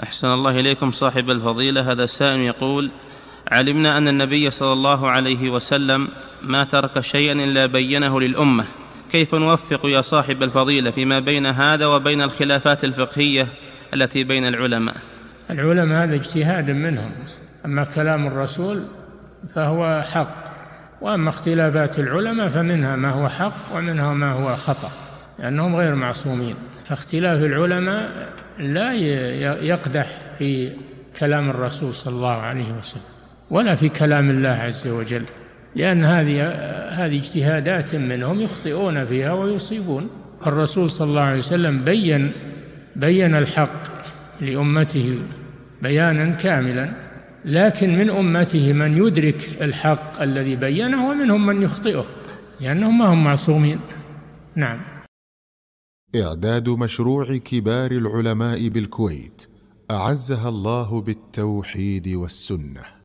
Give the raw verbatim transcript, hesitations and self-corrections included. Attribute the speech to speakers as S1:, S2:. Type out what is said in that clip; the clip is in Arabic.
S1: أحسن الله إليكم صاحب الفضيلة. هذا السائل يقول: علمنا أن النبي صلى الله عليه وسلم ما ترك شيئا إلا بينه للأمة، كيف نوفق يا صاحب الفضيلة فيما بين هذا وبين الخلافات الفقهية التي بين العلماء؟
S2: العلماء هذا اجتهاد منهم، أما كلام الرسول فهو حق، وأما اختلافات العلماء فمنها ما هو حق ومنها ما هو خطأ، لأنهم غير معصومين. فاختلاف العلماء لا يقدح في كلام الرسول صلى الله عليه وسلم ولا في كلام الله عز وجل، لأن هذه هذه اجتهادات منهم يخطئون فيها ويصيبون. الرسول صلى الله عليه وسلم بين بين الحق لأمته بيانا كاملا، لكن من أمته من يدرك الحق الذي بينه ومنهم من يخطئه، لأنهم ما هم معصومين. نعم.
S3: إعداد مشروع كبار العلماء بالكويت أعزها الله بالتوحيد والسنة.